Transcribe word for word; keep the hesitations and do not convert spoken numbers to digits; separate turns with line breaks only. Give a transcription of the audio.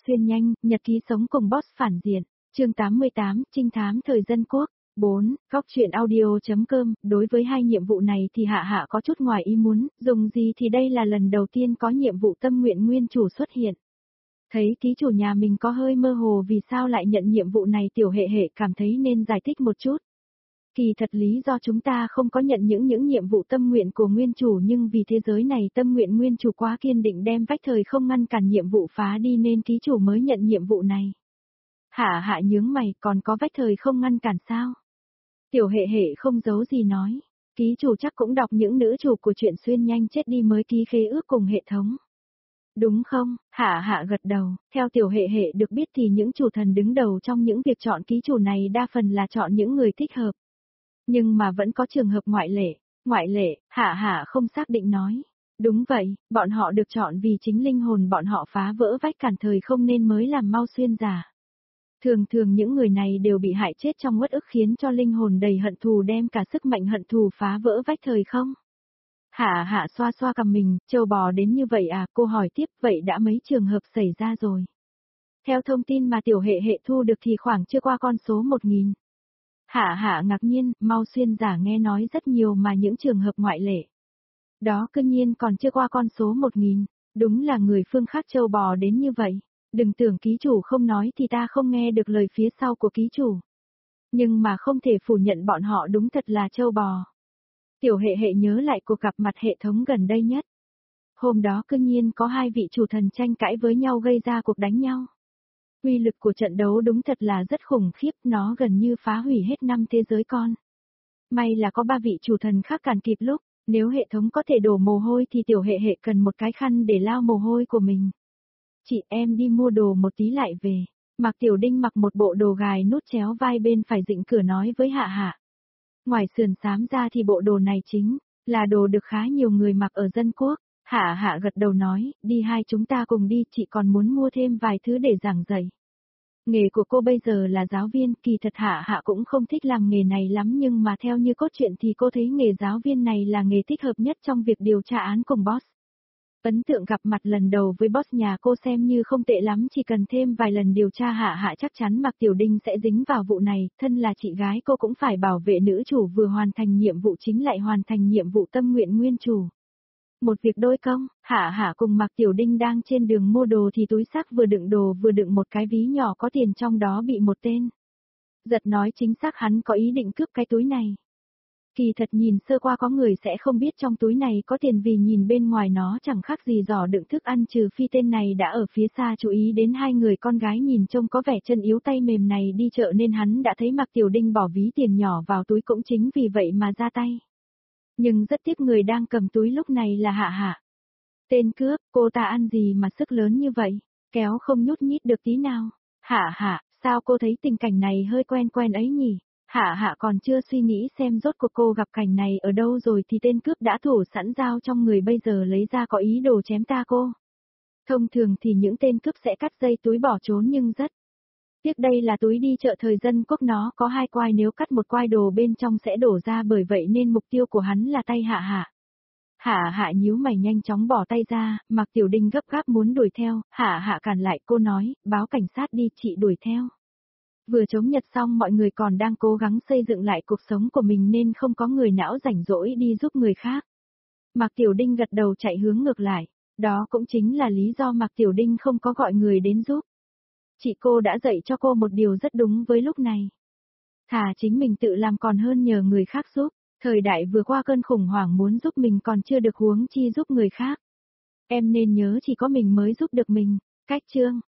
xuyên nhanh, nhật ký sống cùng boss phản diện. Chương tám mươi tám, trinh thám thời dân quốc. bốn. Góc truyện audio.com. Đối với hai nhiệm vụ này thì Hạ Hạ có chút ngoài ý muốn, dùng gì thì đây là lần đầu tiên có nhiệm vụ tâm nguyện nguyên chủ xuất hiện. Thấy ký chủ nhà mình có hơi mơ hồ vì sao lại nhận nhiệm vụ này, Tiểu Hệ Hệ cảm thấy nên giải thích một chút. Kỳ thật lý do chúng ta không có nhận những những nhiệm vụ tâm nguyện của nguyên chủ, nhưng vì thế giới này tâm nguyện nguyên chủ quá kiên định đem vách thời không ngăn cản nhiệm vụ phá đi nên ký chủ mới nhận nhiệm vụ này. Hạ Hạ nhướng mày, còn có vách thời không ngăn cản sao? Tiểu Hệ Hệ không giấu gì nói, ký chủ chắc cũng đọc những nữ chủ của truyện xuyên nhanh chết đi mới ký khế ước cùng hệ thống. Đúng không? Hạ Hạ gật đầu, theo Tiểu Hệ Hệ được biết thì những chủ thần đứng đầu trong những việc chọn ký chủ này đa phần là chọn những người thích hợp. Nhưng mà vẫn có trường hợp ngoại lệ. Ngoại lệ, Hạ Hạ không xác định nói. Đúng vậy, bọn họ được chọn vì chính linh hồn bọn họ phá vỡ vách cản thời không nên mới làm mau xuyên giả. Thường thường những người này đều bị hại chết trong uất ức khiến cho linh hồn đầy hận thù đem cả sức mạnh hận thù phá vỡ vách thời không. Hạ Hạ xoa xoa cằm mình, trâu bò đến như vậy à, cô hỏi tiếp, vậy đã mấy trường hợp xảy ra rồi. Theo thông tin mà Tiểu Hệ Hệ thu được thì khoảng chưa qua con số một nghìn. Hạ Hạ ngạc nhiên, mau xuyên giả nghe nói rất nhiều mà những trường hợp ngoại lệ. Đó cư nhiên còn chưa qua con số một nghìn, đúng là người phương khác trâu bò đến như vậy. Đừng tưởng ký chủ không nói thì ta không nghe được lời phía sau của ký chủ. Nhưng mà không thể phủ nhận bọn họ đúng thật là trâu bò. Tiểu Hệ Hệ nhớ lại cuộc gặp mặt hệ thống gần đây nhất. Hôm đó cư nhiên có hai vị chủ thần tranh cãi với nhau gây ra cuộc đánh nhau. Uy lực của trận đấu đúng thật là rất khủng khiếp, nó gần như phá hủy hết năm thế giới con. May là có ba vị chủ thần khác cản kịp lúc, nếu hệ thống có thể đổ mồ hôi thì Tiểu Hệ Hệ cần một cái khăn để lau mồ hôi của mình. Chị em đi mua đồ một tí lại về. Mạc Tiểu Đinh mặc một bộ đồ gài nút chéo vai bên phải dịnh cửa nói với Hạ Hạ. Ngoài sườn xám ra thì bộ đồ này chính là đồ được khá nhiều người mặc ở dân quốc. Hạ Hạ gật đầu nói, đi hai chúng ta cùng đi, chị còn muốn mua thêm vài thứ để giảng dạy. Nghề của cô bây giờ là giáo viên, kỳ thật Hạ Hạ cũng không thích làm nghề này lắm nhưng mà theo như cốt truyện thì cô thấy nghề giáo viên này là nghề thích hợp nhất trong việc điều tra án cùng boss. Ấn tượng gặp mặt lần đầu với boss nhà cô xem như không tệ lắm, chỉ cần thêm vài lần điều tra Hạ Hạ chắc chắn Mạc Tiểu Đinh sẽ dính vào vụ này, thân là chị gái cô cũng phải bảo vệ nữ chủ vừa hoàn thành nhiệm vụ chính lại hoàn thành nhiệm vụ tâm nguyện nguyên chủ. Một việc đôi công, Hạ Hạ cùng Mạc Tiểu Đinh đang trên đường mua đồ thì túi xách vừa đựng đồ vừa đựng một cái ví nhỏ có tiền trong đó bị một tên giật nói chính xác hắn có ý định cướp cái túi này. Kỳ thật nhìn sơ qua có người sẽ không biết trong túi này có tiền vì nhìn bên ngoài nó chẳng khác gì giỏ đựng thức ăn, trừ phi tên này đã ở phía xa chú ý đến hai người con gái nhìn trông có vẻ chân yếu tay mềm này đi chợ nên hắn đã thấy Mạc Tiểu Đinh bỏ ví tiền nhỏ vào túi cũng chính vì vậy mà ra tay. Nhưng rất tiếc người đang cầm túi lúc này là Hạ Hạ. Tên cướp, cô ta ăn gì mà sức lớn như vậy, kéo không nhúc nhích được tí nào. Hạ Hạ, sao cô thấy tình cảnh này hơi quen quen ấy nhỉ? Hạ Hạ còn chưa suy nghĩ xem rốt cuộc cô gặp cảnh này ở đâu rồi thì tên cướp đã thủ sẵn dao trong người bây giờ lấy ra có ý đồ chém ta cô. Thông thường thì những tên cướp sẽ cắt dây túi bỏ trốn nhưng rất tiếc đây là túi đi chợ thời dân quốc, nó có hai quai, nếu cắt một quai đồ bên trong sẽ đổ ra, bởi vậy nên mục tiêu của hắn là tay Hạ Hạ. Hạ Hạ nhíu mày nhanh chóng bỏ tay ra, Mạc Tiểu Đinh gấp gáp muốn đuổi theo, Hạ Hạ cản lại, cô nói, báo cảnh sát đi, chị đuổi theo. Vừa chống Nhật xong mọi người còn đang cố gắng xây dựng lại cuộc sống của mình nên không có người não rảnh rỗi đi giúp người khác. Mạc Tiểu Đinh gật đầu chạy hướng ngược lại, đó cũng chính là lý do Mạc Tiểu Đinh không có gọi người đến giúp. Chị cô đã dạy cho cô một điều rất đúng với lúc này. Thà chính mình tự làm còn hơn nhờ người khác giúp, thời đại vừa qua cơn khủng hoảng muốn giúp mình còn chưa được huống chi giúp người khác. Em nên nhớ chỉ có mình mới giúp được mình. Cách chương